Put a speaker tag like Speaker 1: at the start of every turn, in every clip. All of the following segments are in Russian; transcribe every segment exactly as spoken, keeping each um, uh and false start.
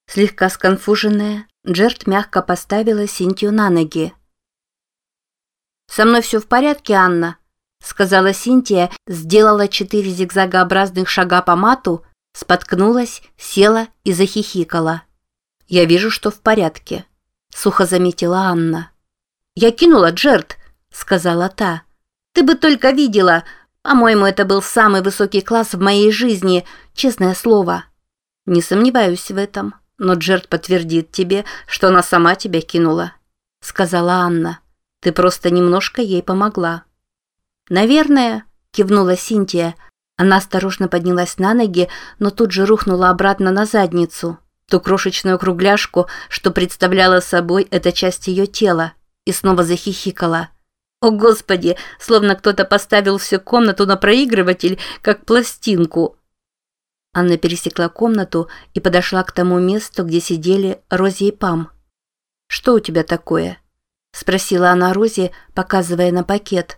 Speaker 1: Слегка сконфуженная, Джерд мягко поставила Синтию на ноги. «Со мной все в порядке, Анна», — сказала Синтия, сделала четыре зигзагообразных шага по мату, споткнулась, села и захихикала. «Я вижу, что в порядке», — сухо заметила Анна. «Я кинула, Джерд», — сказала та. «Ты бы только видела. По-моему, это был самый высокий класс в моей жизни, честное слово». «Не сомневаюсь в этом, но Джерд подтвердит тебе, что она сама тебя кинула», — сказала Анна. «Ты просто немножко ей помогла». «Наверное», — кивнула Синтия. Она осторожно поднялась на ноги, но тут же рухнула обратно на задницу, ту крошечную кругляшку, что представляла собой эта часть ее тела, и снова захихикала. «О, Господи!» Словно кто-то поставил всю комнату на проигрыватель, как пластинку. Анна пересекла комнату и подошла к тому месту, где сидели Рози и Пам. «Что у тебя такое?» — спросила она Рози, показывая на пакет.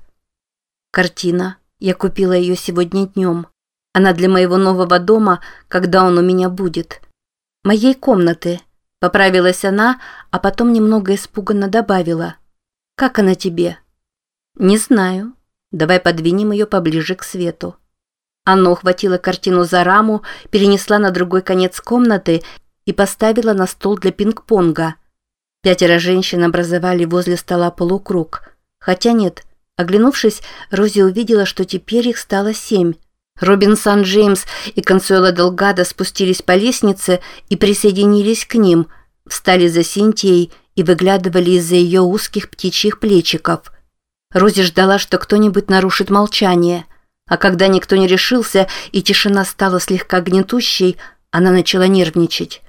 Speaker 1: «Картина. Я купила ее сегодня днем. Она для моего нового дома, когда он у меня будет. Моей комнаты», — поправилась она, а потом немного испуганно добавила. «Как она тебе?» «Не знаю. Давай подвинем ее поближе к свету». Анна ухватила картину за раму, перенесла на другой конец комнаты и поставила на стол для пинг-понга. Пятеро женщин образовали возле стола полукруг. Хотя нет, оглянувшись, Рози увидела, что теперь их стало семь. Робин Сан-Джеймс и Консуэла Делгадо спустились по лестнице и присоединились к ним, встали за Синтией и выглядывали из-за ее узких птичьих плечиков. Рози ждала, что кто-нибудь нарушит молчание, а когда никто не решился и тишина стала слегка гнетущей, она начала нервничать.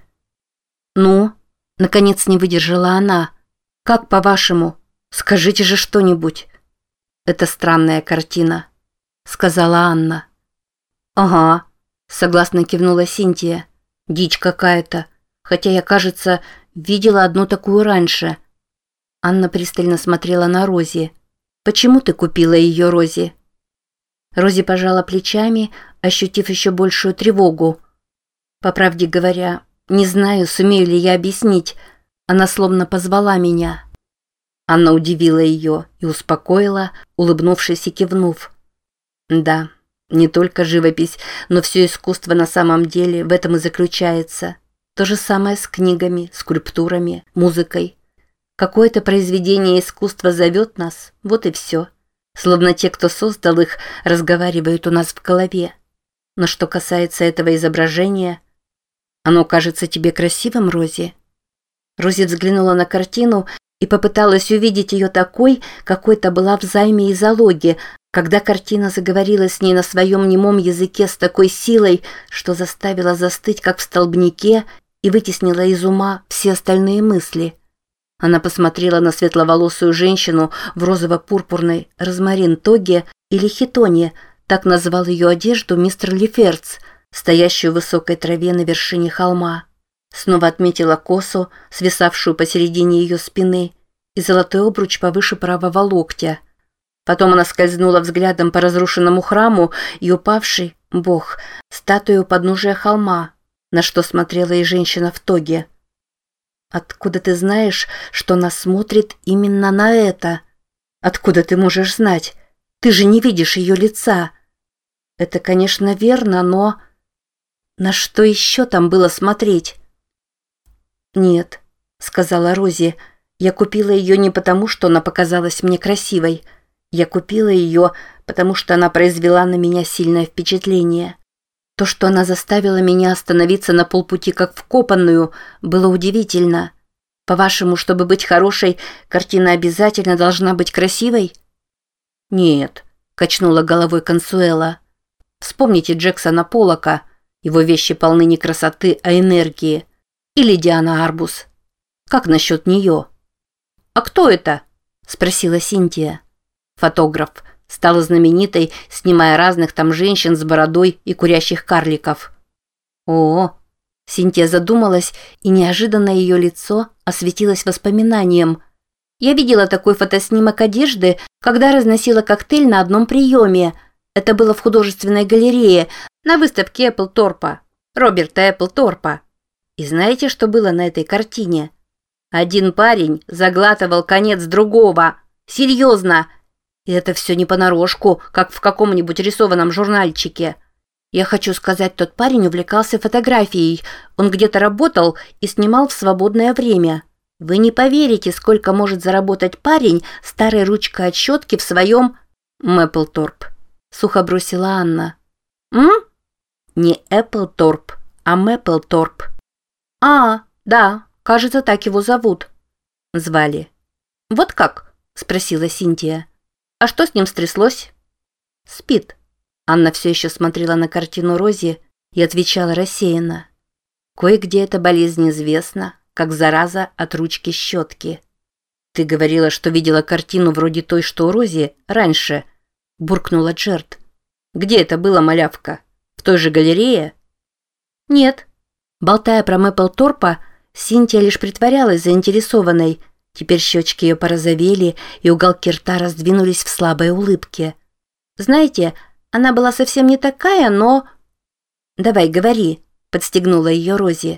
Speaker 1: «Ну?» — наконец не выдержала она. «Как по-вашему? Скажите же что-нибудь». «Это странная картина», — сказала Анна. «Ага», — согласно кивнула Синтия. «Дичь какая-то. Хотя я, кажется, видела одну такую раньше». Анна пристально смотрела на Рози. «Почему ты купила ее, Рози?» Рози пожала плечами, ощутив еще большую тревогу. «По правде говоря, не знаю, сумею ли я объяснить. Она словно позвала меня». Анна удивила ее и успокоила, улыбнувшись и кивнув. «Да, не только живопись, но все искусство на самом деле в этом и заключается. То же самое с книгами, скульптурами, музыкой. Какое-то произведение искусства зовет нас, вот и все. Словно те, кто создал их, разговаривают у нас в голове. Но что касается этого изображения, оно кажется тебе красивым, Рози?» Рози взглянула на картину и попыталась увидеть ее такой, какой-то была в займе и залоге, когда картина заговорила с ней на своем немом языке с такой силой, что заставила застыть, как в столбнике, и вытеснила из ума все остальные мысли. Она посмотрела на светловолосую женщину в розово-пурпурной розмарин-тоге или хитоне, так назвал ее одежду мистер Лиферц, стоящую в высокой траве на вершине холма. Снова отметила косу, свисавшую посередине ее спины, и золотой обруч повыше правого локтя. Потом она скользнула взглядом по разрушенному храму и упавший, бог, статую у подножия холма, на что смотрела и женщина в тоге. «Откуда ты знаешь, что она смотрит именно на это? Откуда ты можешь знать? Ты же не видишь ее лица». «Это, конечно, верно, но...» «На что еще там было смотреть?» «Нет», — сказала Рози, — «я купила ее не потому, что она показалась мне красивой. Я купила ее, потому что она произвела на меня сильное впечатление. То, что она заставила меня остановиться на полпути как вкопанную, было удивительно. По-вашему, чтобы быть хорошей, картина обязательно должна быть красивой?» «Нет», — качнула головой Консуэла. «Вспомните Джексона Поллока. Его вещи полны не красоты, а энергии. Или Диана Арбус. Как насчет нее?» «А кто это?» — спросила Синтия. «Фотограф. Стала знаменитой, снимая разных там женщин с бородой и курящих карликов». «О!» Синтия задумалась, и неожиданно ее лицо осветилось воспоминанием. «Я видела такой фотоснимок одежды, когда разносила коктейль на одном приеме. Это было в художественной галерее, на выставке Эпплторпа, Роберта Эпплторпа». И знаете, что было на этой картине? Один парень заглатывал конец другого. Серьезно. И это все не понарошку, как в каком-нибудь рисованном журнальчике. Я хочу сказать, тот парень увлекался фотографией. Он где-то работал и снимал в свободное время. Вы не поверите, сколько может заработать парень старой ручкой от щетки в своем... Мэпплторп. Сухо бросила Анна. М? Не Эпплторп, а Мэпплторп. А, да, кажется, так его зовут. Звали. Вот как? Спросила Синтия. А что с ним стряслось? Спит. Анна все еще смотрела на картину Рози и отвечала рассеянно. Кое-где эта болезнь известна, как зараза от ручки щетки. Ты говорила, что видела картину вроде той, что у Рози, раньше, буркнула Джерт. Где это было, малявка? В той же галерее? Нет. Болтая про Мэпплторпа, Синтия лишь притворялась заинтересованной. Теперь щечки ее порозовели, и уголки рта раздвинулись в слабой улыбке. Знаете, она была совсем не такая, но... Давай, говори, подстегнула ее Рози.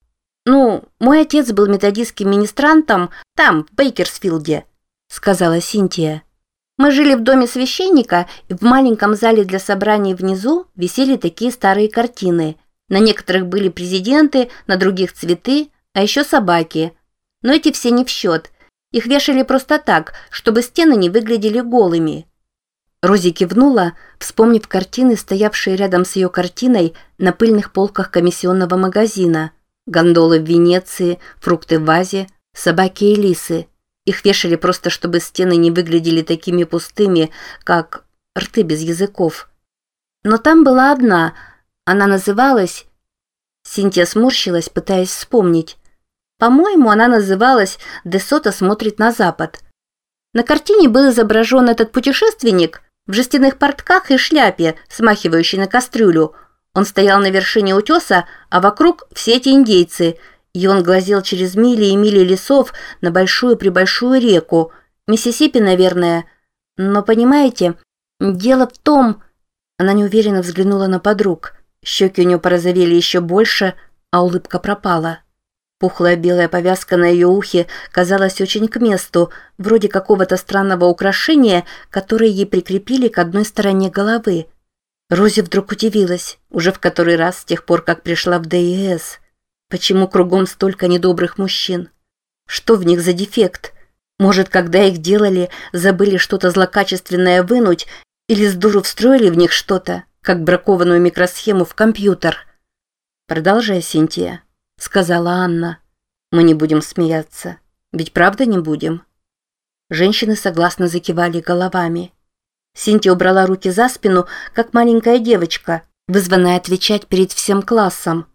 Speaker 1: Ну, мой отец был методистским министрантом там, в Бейкерсфилде, сказала Синтия. Мы жили в доме священника, и в маленьком зале для собраний внизу висели такие старые картины. На некоторых были президенты, на других цветы, а еще собаки. Но эти все не в счет. Их вешали просто так, чтобы стены не выглядели голыми. Рози кивнула, вспомнив картины, стоявшие рядом с ее картиной на пыльных полках комиссионного магазина. Гондолы в Венеции, фрукты в вазе, собаки и лисы. Их вешали просто, чтобы стены не выглядели такими пустыми, как рты без языков. Но там была одна. Она называлась... Синтия сморщилась, пытаясь вспомнить. По-моему, она называлась «Де Сото смотрит на запад». На картине был изображен этот путешественник в жестяных портках и шляпе, смахивающей на кастрюлю. Он стоял на вершине утеса, а вокруг все эти индейцы, и он глазел через мили и мили лесов на большую-пребольшую реку, Миссисипи, наверное. Но, понимаете, дело в том... Она неуверенно взглянула на подруг. Щеки у нее порозовели еще больше, а улыбка пропала. Пухлая белая повязка на ее ухе казалась очень к месту, вроде какого-то странного украшения, которое ей прикрепили к одной стороне головы. Рози вдруг удивилась, уже в который раз с тех пор, как пришла в ДИС. Почему кругом столько недобрых мужчин? Что в них за дефект? Может, когда их делали, забыли что-то злокачественное вынуть или с дуру встроили в них что-то, как бракованную микросхему в компьютер? Продолжай, Синтия. — сказала Анна. «Мы не будем смеяться. Ведь правда не будем?» Женщины согласно закивали головами. Синтия убрала руки за спину, как маленькая девочка, вызванная отвечать перед всем классом.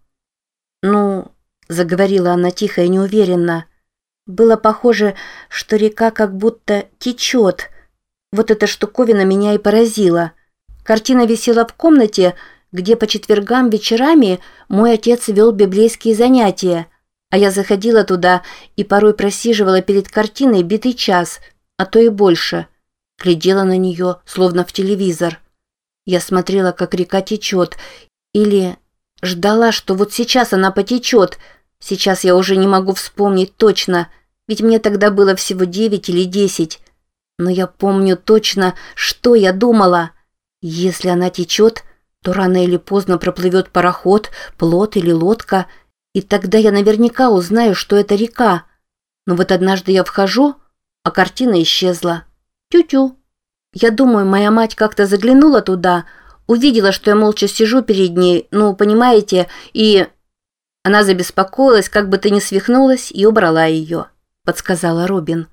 Speaker 1: «Ну...» — заговорила она тихо и неуверенно. «Было похоже, что река как будто течет. Вот эта штуковина меня и поразила. Картина висела в комнате, где по четвергам вечерами мой отец вел библейские занятия, а я заходила туда и порой просиживала перед картиной битый час, а то и больше. Глядела на нее, словно в телевизор. Я смотрела, как река течет, или ждала, что вот сейчас она потечет. Сейчас я уже не могу вспомнить точно, ведь мне тогда было всего девять или десять. Но я помню точно, что я думала. Если она течет, то рано или поздно проплывет пароход, плот или лодка, и тогда я наверняка узнаю, что это река. Но вот однажды я вхожу, а картина исчезла. Тю-тю. Я думаю, моя мать как-то заглянула туда, увидела, что я молча сижу перед ней, ну, понимаете, и... Она забеспокоилась, как бы ты ни свихнулась, и убрала ее, подсказала Робин.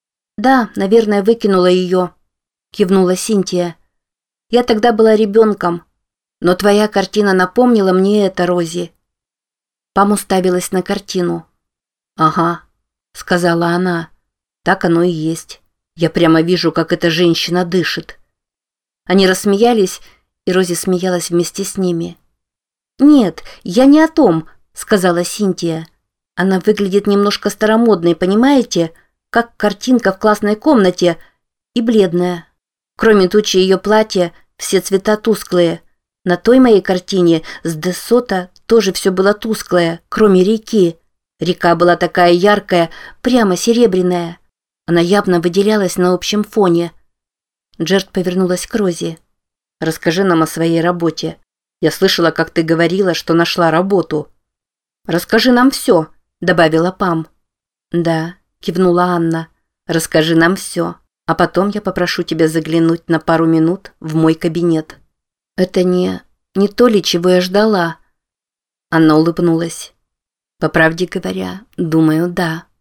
Speaker 1: Да, наверное, выкинула ее, кивнула Синтия. Я тогда была ребенком. Но твоя картина напомнила мне это, Рози. Пам уставилась на картину. «Ага», — сказала она, — «так оно и есть. Я прямо вижу, как эта женщина дышит». Они рассмеялись, и Рози смеялась вместе с ними. «Нет, я не о том», — сказала Синтия. «Она выглядит немножко старомодной, понимаете? Как картинка в классной комнате, и бледная. Кроме тучи ее платья, все цвета тусклые. На той моей картине с Де Сото тоже все было тусклое, кроме реки. Река была такая яркая, прямо серебряная. Она явно выделялась на общем фоне. Джерт повернулась к Рози. «Расскажи нам о своей работе. Я слышала, как ты говорила, что нашла работу». «Расскажи нам все», — добавила Пам. «Да», — кивнула Анна. «Расскажи нам все, а потом я попрошу тебя заглянуть на пару минут в мой кабинет». «Это не... не то ли, чего я ждала?» Анна улыбнулась. «По правде говоря, думаю, да».